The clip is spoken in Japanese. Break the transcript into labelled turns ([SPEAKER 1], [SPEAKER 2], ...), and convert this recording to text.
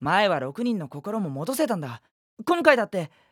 [SPEAKER 1] 前は6人の心も戻せたんだ。今回だって